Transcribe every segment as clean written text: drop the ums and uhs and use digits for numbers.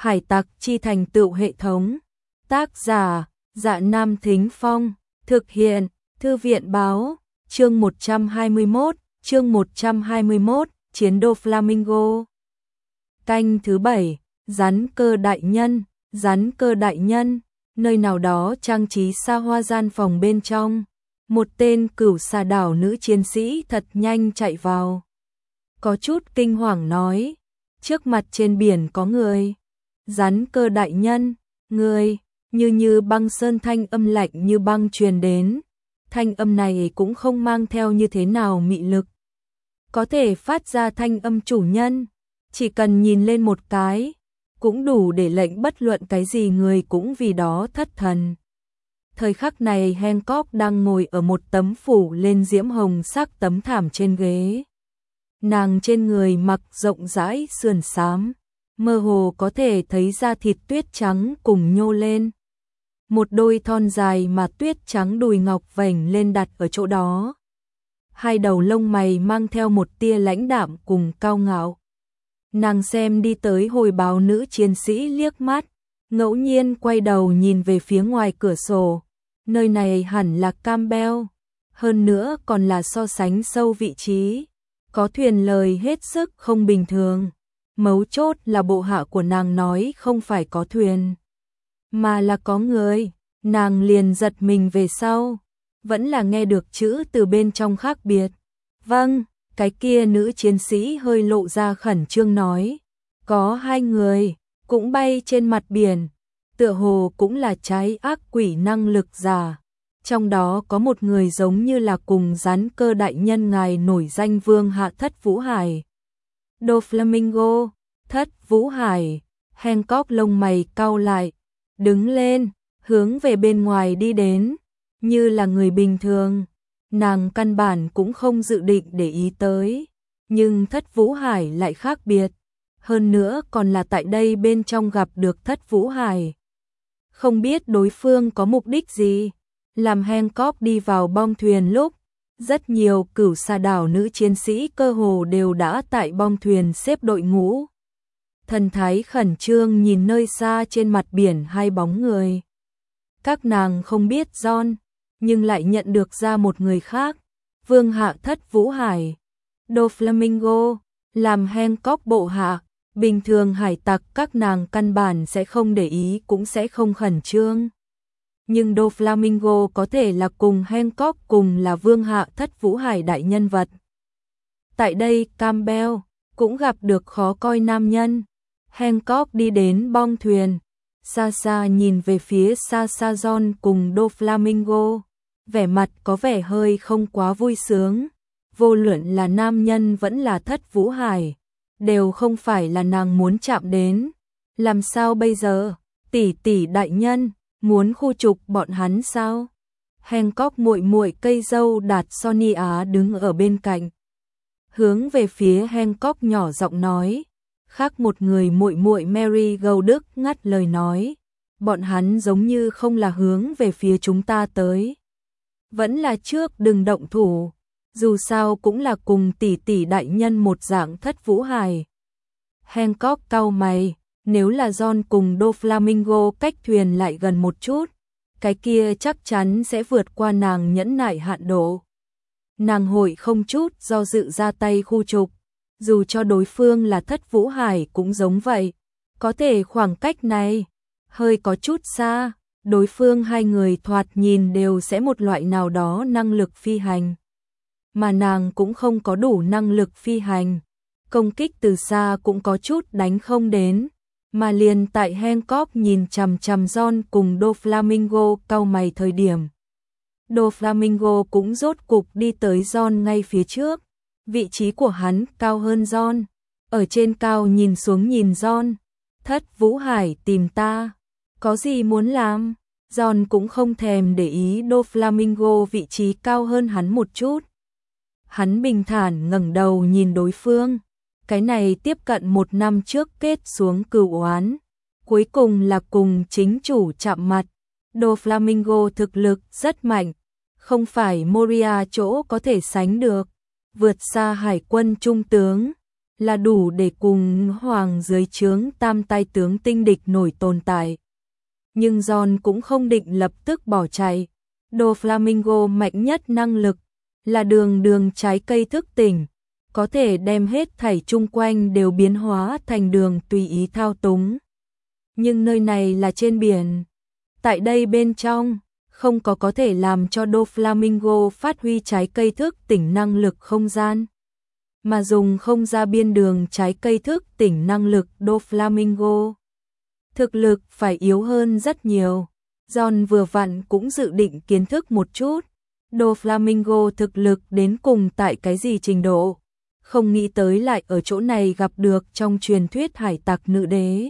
Hải tặc chi thành tựu hệ thống. Tác giả, Dạ Nam Thính Phong. Thực hiện, Thư viện báo. Chương 121, Chiến đô Flamingo. Canh thứ 7, Rắn cơ đại nhân. Rắn cơ đại nhân, nơi nào đó trang trí xa hoa gian phòng bên trong. Một tên cửu xà đảo nữ chiến sĩ thật nhanh chạy vào. Có chút kinh hoàng nói, trước mặt trên biển có người. Rắn cơ đại nhân, người, như băng sơn thanh âm lạnh như băng truyền đến. Thanh âm này cũng không mang theo như thế nào mị lực. Có thể phát ra thanh âm chủ nhân, chỉ cần nhìn lên một cái, cũng đủ để lệnh bất luận cái gì người cũng vì đó thất thần. Thời khắc này Hancock đang ngồi ở một tấm phủ lên diễm hồng sắc tấm thảm trên ghế. Nàng trên người mặc rộng rãi sườn xám, mơ hồ có thể thấy da thịt tuyết trắng cùng nhô lên. Một đôi thon dài mà tuyết trắng đùi ngọc vành lên đặt ở chỗ đó. Hai đầu lông mày mang theo một tia lãnh đạm cùng cao ngạo. Nàng xem đi tới hồi báo nữ chiến sĩ liếc mắt, ngẫu nhiên quay đầu nhìn về phía ngoài cửa sổ. Nơi này hẳn là Campbell, hơn nữa còn là so sánh sâu vị trí. Có thuyền lời hết sức không bình thường. Mấu chốt là bộ hạ của nàng nói không phải có thuyền, mà là có người. Nàng liền giật mình về sau, vẫn là nghe được chữ từ bên trong khác biệt. Vâng, cái kia nữ chiến sĩ hơi lộ ra khẩn trương nói. Có hai người, cũng bay trên mặt biển, tựa hồ cũng là trái ác quỷ năng lực giả. Trong đó có một người giống như là cùng rắn cơ đại nhân ngài nổi danh vương hạ Thất Vũ Hải. Đô Flamingo, Thất Vũ Hải. Hancock lông mày cau lại, đứng lên, hướng về bên ngoài đi đến, như là người bình thường. Nàng căn bản cũng không dự định để ý tới, nhưng Thất Vũ Hải lại khác biệt, hơn nữa còn là tại đây bên trong gặp được Thất Vũ Hải. Không biết đối phương có mục đích gì. Làm Hancock đi vào bong thuyền lúc, rất nhiều cửu xà đảo nữ chiến sĩ cơ hồ đều đã tại bong thuyền xếp đội ngũ. Thần thái khẩn trương nhìn nơi xa trên mặt biển hai bóng người. Các nàng không biết John, nhưng lại nhận được ra một người khác, vương hạ Thất Vũ Hải. Đô Flamingo, làm Hancock bộ hạ, bình thường hải tặc các nàng căn bản sẽ không để ý cũng sẽ không khẩn trương. Nhưng Đô Flamingo có thể là cùng Hancock cùng là vương hạ Thất Vũ Hải đại nhân vật. Tại đây Campbell cũng gặp được khó coi nam nhân. Hancock đi đến bong thuyền, xa xa nhìn về phía xa xa John cùng Đô Flamingo, vẻ mặt có vẻ hơi không quá vui sướng. Vô luận là nam nhân vẫn là Thất Vũ Hải, đều không phải là nàng muốn chạm đến. Làm sao bây giờ, tỷ tỷ đại nhân, muốn khu trục bọn hắn sao? Hancock muội muội cây dâu đạt Sonia đứng ở bên cạnh, hướng về phía Hancock nhỏ giọng nói. Khác một người muội muội Mary Goldđức ngắt lời nói, bọn hắn giống như không là hướng về phía chúng ta tới. Vẫn là trước đừng động thủ, dù sao cũng là cùng tỷ tỷ đại nhân một dạng Thất Vũ Hải. Hancock cau mày, nếu là John cùng Đô Flamingo cách thuyền lại gần một chút, cái kia chắc chắn sẽ vượt qua nàng nhẫn nại hạn độ. Nàng hội không chút do dự ra tay khu trục, dù cho đối phương là Thất Vũ Hải cũng giống vậy. Có thể khoảng cách này hơi có chút xa, đối phương hai người thoạt nhìn đều sẽ một loại nào đó năng lực phi hành, mà nàng cũng không có đủ năng lực phi hành, công kích từ xa cũng có chút đánh không đến. Mà liền tại Hancock nhìn chằm chằm John cùng Đô Flamingo cau mày thời điểm, Đô Flamingo cũng rốt cục đi tới John ngay phía trước. Vị trí của hắn cao hơn John, ở trên cao nhìn xuống nhìn John. Thất Vũ Hải tìm ta, có gì muốn làm? John cũng không thèm để ý Đô Flamingo vị trí cao hơn hắn một chút. Hắn bình thản ngẩng đầu nhìn đối phương. Cái này tiếp cận 1 năm trước kết xuống cừu oán, cuối cùng là cùng chính chủ chạm mặt. Đô Flamingo thực lực rất mạnh, không phải Moria chỗ có thể sánh được, vượt xa hải quân trung tướng. là đủ để cùng hoàng dưới trướng tam tai tướng tinh địch nổi tồn tại. Nhưng John cũng không định lập tức bỏ chạy. Doflamingo mạnh nhất năng lực là đường trái cây thức tỉnh, có thể đem hết thảy chung quanh đều biến hóa thành đường tùy ý thao túng. Nhưng nơi này là trên biển. Tại đây bên trong, không có thể làm cho Doflamingo phát huy trái cây thức tỉnh năng lực không gian. Mà dùng không ra biên đường trái cây thức tỉnh năng lực Doflamingo. Thực lực phải yếu hơn rất nhiều. John vừa vặn cũng dự định kiến thức một chút. Doflamingo thực lực đến cùng tại cái gì trình độ. Không nghĩ tới lại ở chỗ này gặp được trong truyền thuyết hải tặc nữ đế.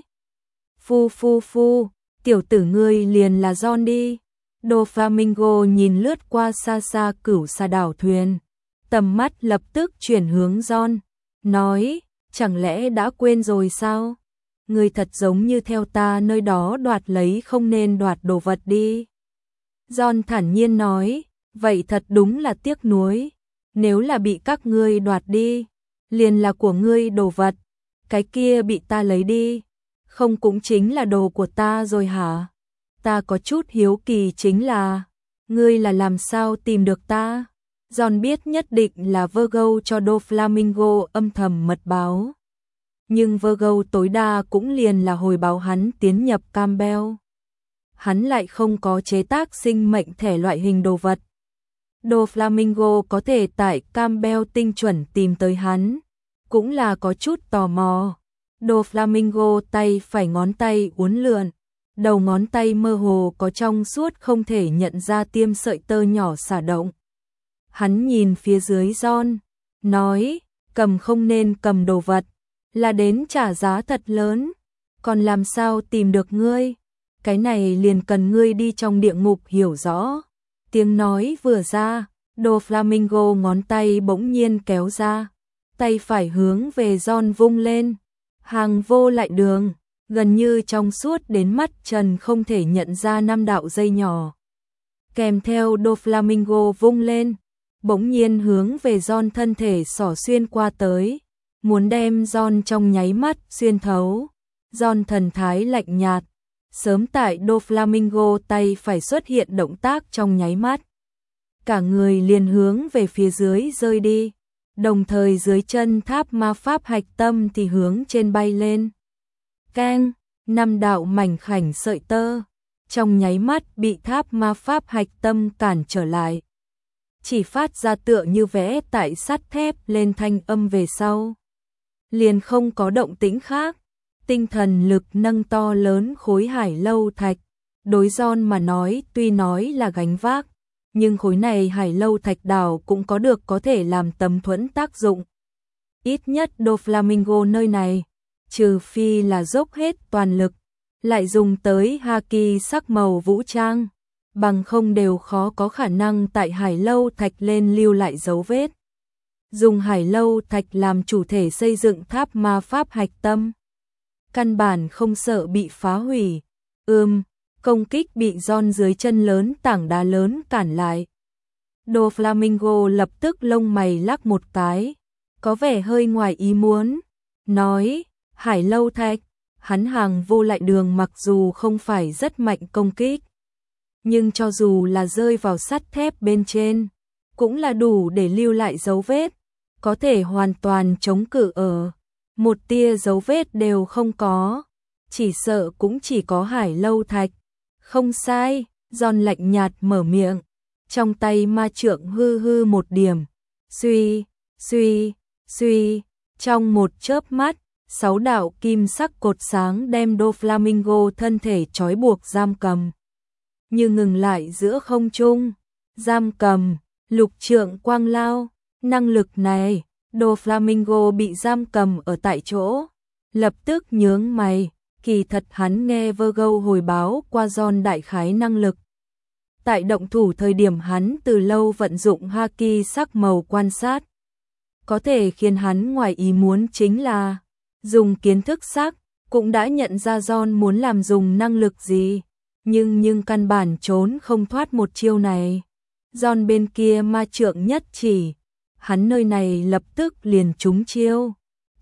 Phu, tiểu tử ngươi liền là John đi. Doflamingo nhìn lướt qua xa xa cửu sa đảo thuyền. Tầm mắt lập tức chuyển hướng John. Nói, chẳng lẽ đã quên rồi sao? Ngươi thật giống như theo ta nơi đó đoạt lấy không nên đoạt đồ vật đi. John thản nhiên nói, vậy thật đúng là tiếc nuối. Nếu là bị các ngươi đoạt đi, liền là của ngươi đồ vật. Cái kia bị ta lấy đi, không cũng chính là đồ của ta rồi hả? Ta có chút hiếu kỳ chính là, ngươi là làm sao tìm được ta? John biết nhất định là Virgo cho Doflamingo âm thầm mật báo. Nhưng Virgo tối đa cũng liền là hồi báo hắn tiến nhập Campbell. Hắn lại không có chế tác sinh mệnh thể loại hình đồ vật. Doflamingo có thể tại Campbell tinh chuẩn tìm tới hắn, cũng là có chút tò mò. Doflamingo tay phải ngón tay uốn lượn, đầu ngón tay mơ hồ có trong suốt không thể nhận ra tiêm sợi tơ nhỏ xả động. Hắn nhìn phía dưới John, nói, cầm không nên cầm đồ vật, là đến trả giá thật lớn, còn làm sao tìm được ngươi? Cái này liền cần ngươi đi trong địa ngục hiểu rõ. Tiếng nói vừa ra, Doflamingo ngón tay bỗng nhiên kéo ra, tay phải hướng về John vung lên, hàng vô lại đường, gần như trong suốt đến mắt trần không thể nhận ra 5 đạo dây nhỏ. Kèm theo Doflamingo vung lên, bỗng nhiên hướng về John thân thể xỏ xuyên qua tới, muốn đem John trong nháy mắt xuyên thấu. John thần thái lạnh nhạt, sớm tại Doflamingo tay phải xuất hiện động tác trong nháy mắt. Cả người liền hướng về phía dưới rơi đi, đồng thời dưới chân tháp ma pháp hạch tâm thì hướng trên bay lên. Keng, 5 đạo mảnh khảnh sợi tơ, trong nháy mắt bị tháp ma pháp hạch tâm cản trở lại. Chỉ phát ra tựa như vẽ tại sắt thép lên thanh âm về sau. Liền không có động tĩnh khác. Tinh thần lực nâng to lớn khối hải lâu thạch. Đối John mà nói tuy nói là gánh vác, nhưng khối này hải lâu thạch đảo cũng có được có thể làm tấm thuẫn tác dụng. Ít nhất Doflamingo nơi này, trừ phi là dốc hết toàn lực, lại dùng tới haki sắc màu vũ trang, bằng không đều khó có khả năng tại hải lâu thạch lên lưu lại dấu vết. Dùng hải lâu thạch làm chủ thể xây dựng tháp ma pháp hạch tâm, căn bản không sợ bị phá hủy. Công kích bị John dưới chân lớn tảng đá lớn cản lại. Doflamingo lập tức lông mày lắc một cái, có vẻ hơi ngoài ý muốn, nói, hải lâu thạch, hắn hàng vô lại đường mặc dù không phải rất mạnh công kích, nhưng cho dù là rơi vào sắt thép bên trên, cũng là đủ để lưu lại dấu vết, có thể hoàn toàn chống cự ở. Một tia dấu vết đều không có, chỉ sợ cũng chỉ có hải lâu thạch. Không sai, John lạnh nhạt mở miệng, trong tay ma trượng hư hư một điểm, suy, trong một chớp mắt, 6 đạo kim sắc cột sáng đem Doflamingo thân thể trói buộc giam cầm. Như ngừng lại giữa không trung, giam cầm, lục trượng quang lao, năng lực này, Doflamingo bị giam cầm ở tại chỗ, lập tức nhướng mày. Kỳ thật hắn nghe Virgo hồi báo qua John đại khái năng lực. Tại động thủ thời điểm hắn từ lâu vận dụng haki sắc màu quan sát. Có thể khiến hắn ngoài ý muốn chính là, dùng kiến thức sắc, cũng đã nhận ra John muốn làm dùng năng lực gì. Nhưng căn bản trốn không thoát một chiêu này. John bên kia ma trượng nhất chỉ, hắn nơi này lập tức liền trúng chiêu.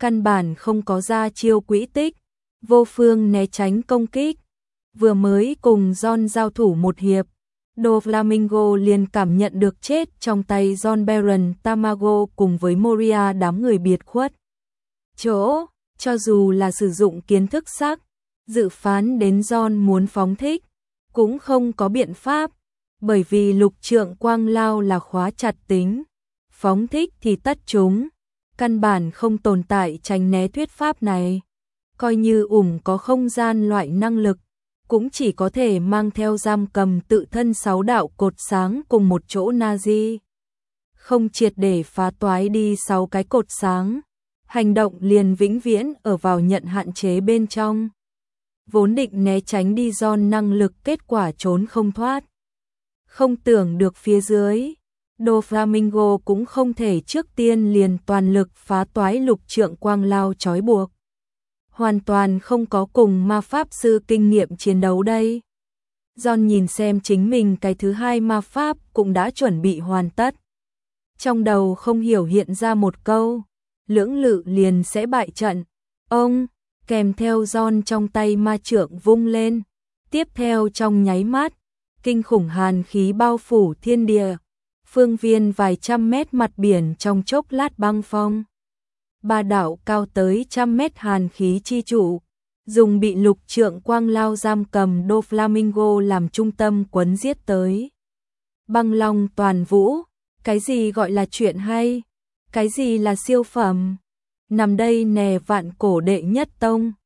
căn bản không có ra chiêu quỹ tích, vô phương né tránh công kích. Vừa mới cùng John giao thủ một hiệp, Doflamingo liền cảm nhận được chết trong tay John Baron Tamago cùng với Moria đám người biệt khuất. Chỗ, cho dù là sử dụng kiến thức sắc, dự phán đến John muốn phóng thích, cũng không có biện pháp, bởi vì lục trượng quang lao là khóa chặt tính, phóng thích thì tất chúng, căn bản không tồn tại tránh né thuyết pháp này. Coi như có không gian loại năng lực, cũng chỉ có thể mang theo giam cầm tự thân 6 đạo cột sáng cùng một chỗ Nazi. Không triệt để phá toái đi 6 cái cột sáng, hành động liền vĩnh viễn ở vào nhận hạn chế bên trong. Vốn định né tránh đi John năng lực, kết quả trốn không thoát. Không tưởng được phía dưới, Doflamingo cũng không thể trước tiên liền toàn lực phá toái lục trượng quang lao trói buộc. Hoàn toàn không có cùng ma pháp sư kinh nghiệm chiến đấu đây. John nhìn xem chính mình cái thứ hai ma pháp cũng đã chuẩn bị hoàn tất. Trong đầu không hiểu hiện ra một câu, lưỡng lự liền sẽ bại trận. Ông, kèm theo John trong tay ma trượng vung lên. Tiếp theo trong nháy mắt, kinh khủng hàn khí bao phủ thiên địa. Phương viên vài trăm mét mặt biển trong chốc lát băng phong. Ba đạo cao tới 100 mét hàn khí chi trụ, dùng bị lục trượng quang lao giam cầm Doflamingo làm trung tâm quấn giết tới. Băng long toàn vũ, cái gì gọi là chuyện hay, cái gì là siêu phẩm, nằm đây nè vạn cổ đệ nhất tông.